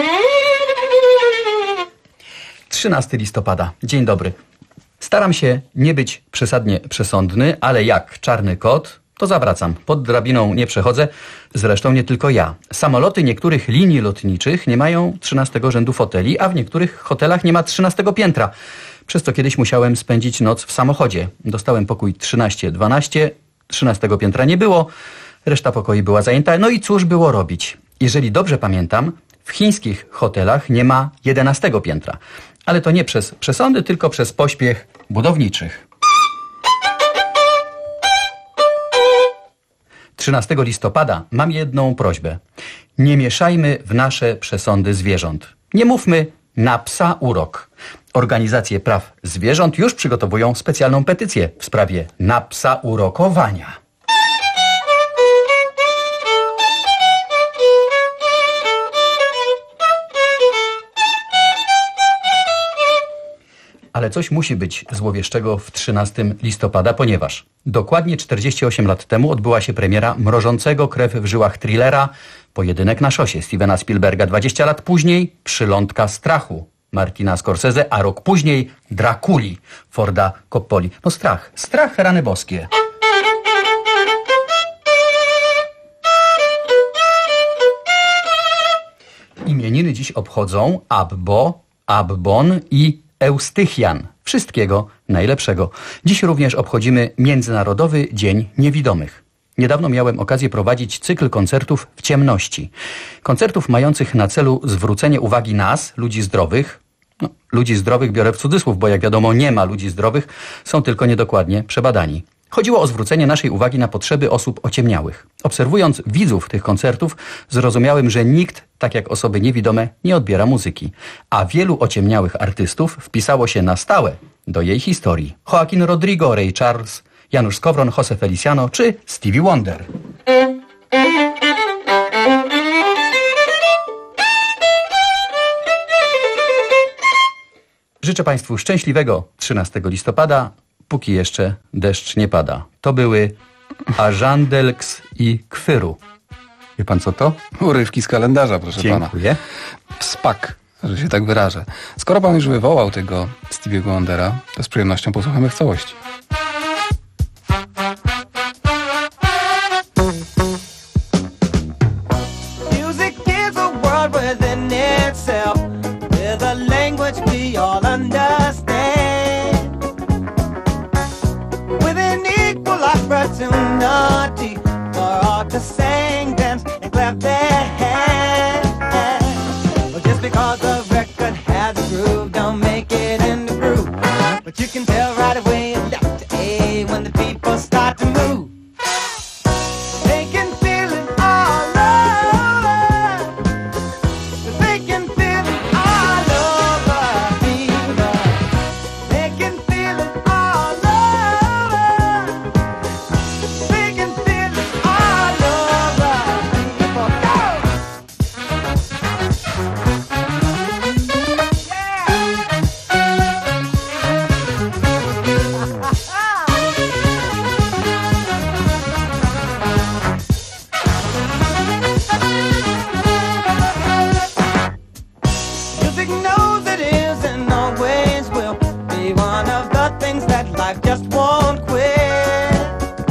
trzynastego listopada. Dzień dobry. Staram się nie być przesadnie przesądny, ale jak czarny kot, to zawracam. Pod drabiną nie przechodzę, zresztą nie tylko ja. Samoloty niektórych linii lotniczych nie mają trzynastego rzędu foteli, a w niektórych hotelach nie ma trzynastego piętra. Przez to kiedyś musiałem spędzić noc w samochodzie. Dostałem pokój trzynaście dwanaście, trzynastego piętra nie było, reszta pokoi była zajęta. No i cóż było robić? Jeżeli dobrze pamiętam, w chińskich hotelach nie ma jedenastego piętra. Ale to nie przez przesądy, tylko przez pośpiech budowniczych. trzynastego listopada mam jedną prośbę. Nie mieszajmy w nasze przesądy zwierząt. Nie mówmy na psa urok. Organizacje praw zwierząt już przygotowują specjalną petycję w sprawie na psa urokowania. Ale coś musi być złowieszczego w trzynastego listopada, ponieważ dokładnie czterdzieści osiem lat temu odbyła się premiera mrożącego krew w żyłach thrillera Pojedynek na szosie Stevena Spielberga. dwadzieścia lat później Przylądka strachu Martina Scorsese, a rok później Drakuli Forda Coppoli. No strach, strach, rany boskie. Imieniny dziś obchodzą Abbo, Abbon i Eustychian. Wszystkiego najlepszego. Dziś również obchodzimy Międzynarodowy Dzień Niewidomych. Niedawno miałem okazję prowadzić cykl koncertów w ciemności. Koncertów mających na celu zwrócenie uwagi nas, ludzi zdrowych. No, ludzi zdrowych biorę w cudzysłów, bo jak wiadomo nie ma ludzi zdrowych, są tylko niedokładnie przebadani. Chodziło o zwrócenie naszej uwagi na potrzeby osób ociemniałych. Obserwując widzów tych koncertów, zrozumiałem, że nikt, tak jak osoby niewidome, nie odbiera muzyki. A wielu ociemniałych artystów wpisało się na stałe do jej historii. Joaquin Rodrigo, Ray Charles, Janusz Skowron, Jose Feliciano czy Stevie Wonder. Życzę Państwu szczęśliwego trzynastego listopada, póki jeszcze deszcz nie pada. To były Ażandelks i Kwyru. Wie pan co to? Urywki z kalendarza, proszę Dziękuję. pana. Dziękuję. Wspak, że się tak wyrażę. Skoro pan już wywołał tego Stevie'ego Wondera, to z przyjemnością posłuchamy w całości. Music is a world within itself, with a language we all understand, with an equal opportunity for all to sing, dance, and clap their hands. But just because the record has a groove, don't make life just won't quit.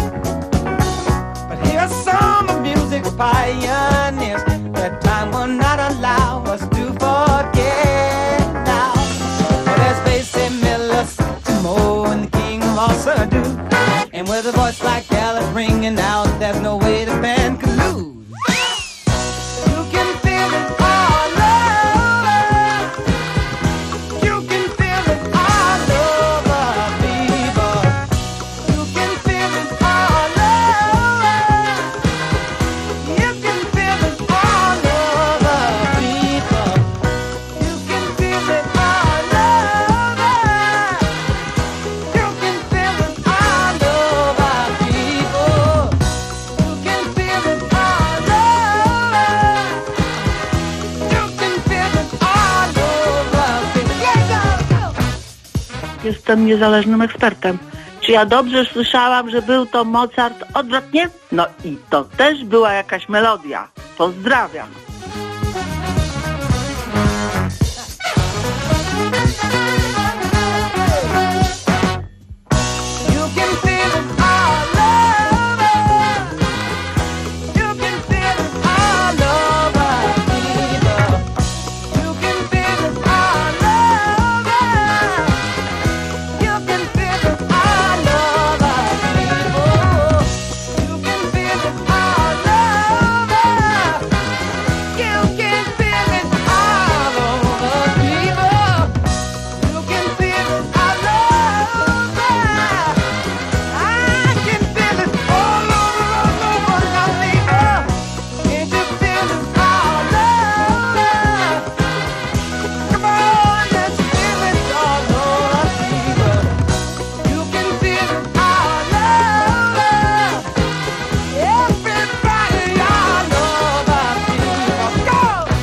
But here's some of music's pioneers that time will not allow us to forget now. Well, there's Basie Miller, Mo, and the King of Walsa do. And with a voice like Dallas ringing out, there's no way the band can lose. You can feel it all over. You can feel it all over, people. You can feel it all over. You can feel it all over, people. You can feel it all over. You can feel it all over, people. You can feel it all over. You can feel it all over, people. Jestem niezależnym ekspertem. Czy ja dobrze słyszałam, że był to Mozart odwrotnie? No i to też była jakaś melodia. Pozdrawiam. You can feel it all over. You can feel it all over, people. You can feel it all over. You can feel it all over, people. You can feel it all over. You can feel it all over, people. You can feel it all over. I can feel it all over, all over, now, people. Can't you feel it all over? Come on, let's feel it all over, people. You can feel it all over. Everybody all over, people. Go!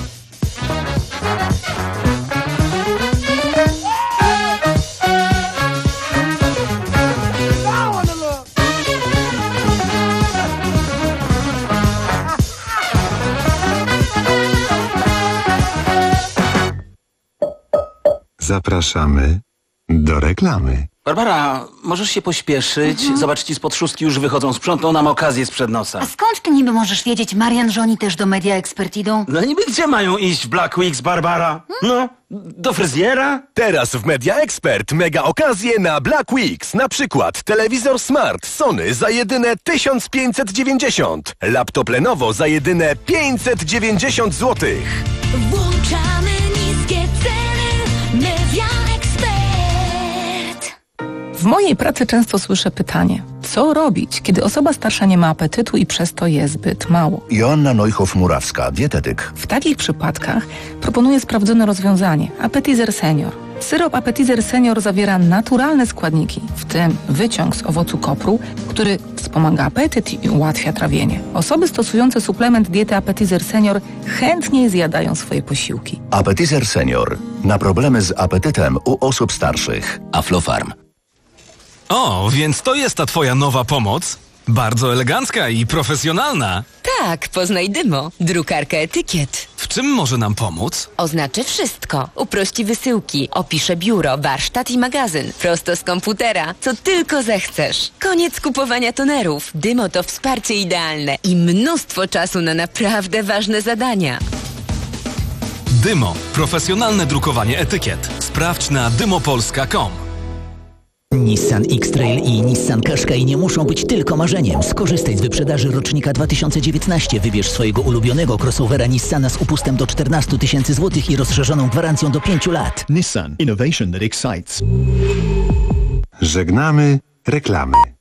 Zapraszamy do reklamy. Barbara, możesz się pośpieszyć? Zobacz, ci spod szóstki już wychodzą. Sprzątną nam okazję sprzed nosa. A skąd ty niby możesz wiedzieć, Marian, że oni też do Media Expert idą? No niby gdzie mają iść w Black Weeks, Barbara? No, do fryzjera? Teraz w Media Expert mega okazje na Black Weeks. Na przykład telewizor Smart Sony za jedyne tysiąc pięćset dziewięćdziesiąt. Laptop Lenovo za jedyne pięćset dziewięćdziesiąt złotych. Włączamy niskie ceny. Media Expert. W mojej pracy często słyszę pytanie, co robić, kiedy osoba starsza nie ma apetytu i przez to je zbyt mało? Joanna Neuchow-Murawska, dietetyk. W takich przypadkach proponuję sprawdzone rozwiązanie – Appetizer Senior. Syrop Appetizer Senior zawiera naturalne składniki, w tym wyciąg z owocu kopru, który wspomaga apetyt i ułatwia trawienie. Osoby stosujące suplement diety Appetizer Senior chętniej zjadają swoje posiłki. Appetizer Senior. Na problemy z apetytem u osób starszych. Aflofarm. O, więc to jest ta twoja nowa pomoc? Bardzo elegancka i profesjonalna. Tak, poznaj Dymo, drukarkę etykiet. W czym może nam pomóc? Oznaczy wszystko. Uprości wysyłki, opisze biuro, warsztat i magazyn. Prosto z komputera, co tylko zechcesz. Koniec kupowania tonerów. Dymo to wsparcie idealne i mnóstwo czasu na naprawdę ważne zadania. Dymo. Profesjonalne drukowanie etykiet. Sprawdź na dymopolska kropka com. Nissan X-Trail i Nissan Qashqai nie muszą być tylko marzeniem. Skorzystaj z wyprzedaży rocznika dwa tysiące dziewiętnastego. Wybierz swojego ulubionego crossovera Nissana z upustem do czternaście tysięcy złotych i rozszerzoną gwarancją do pięciu lat. Nissan. Innovation that excites. Żegnamy reklamy.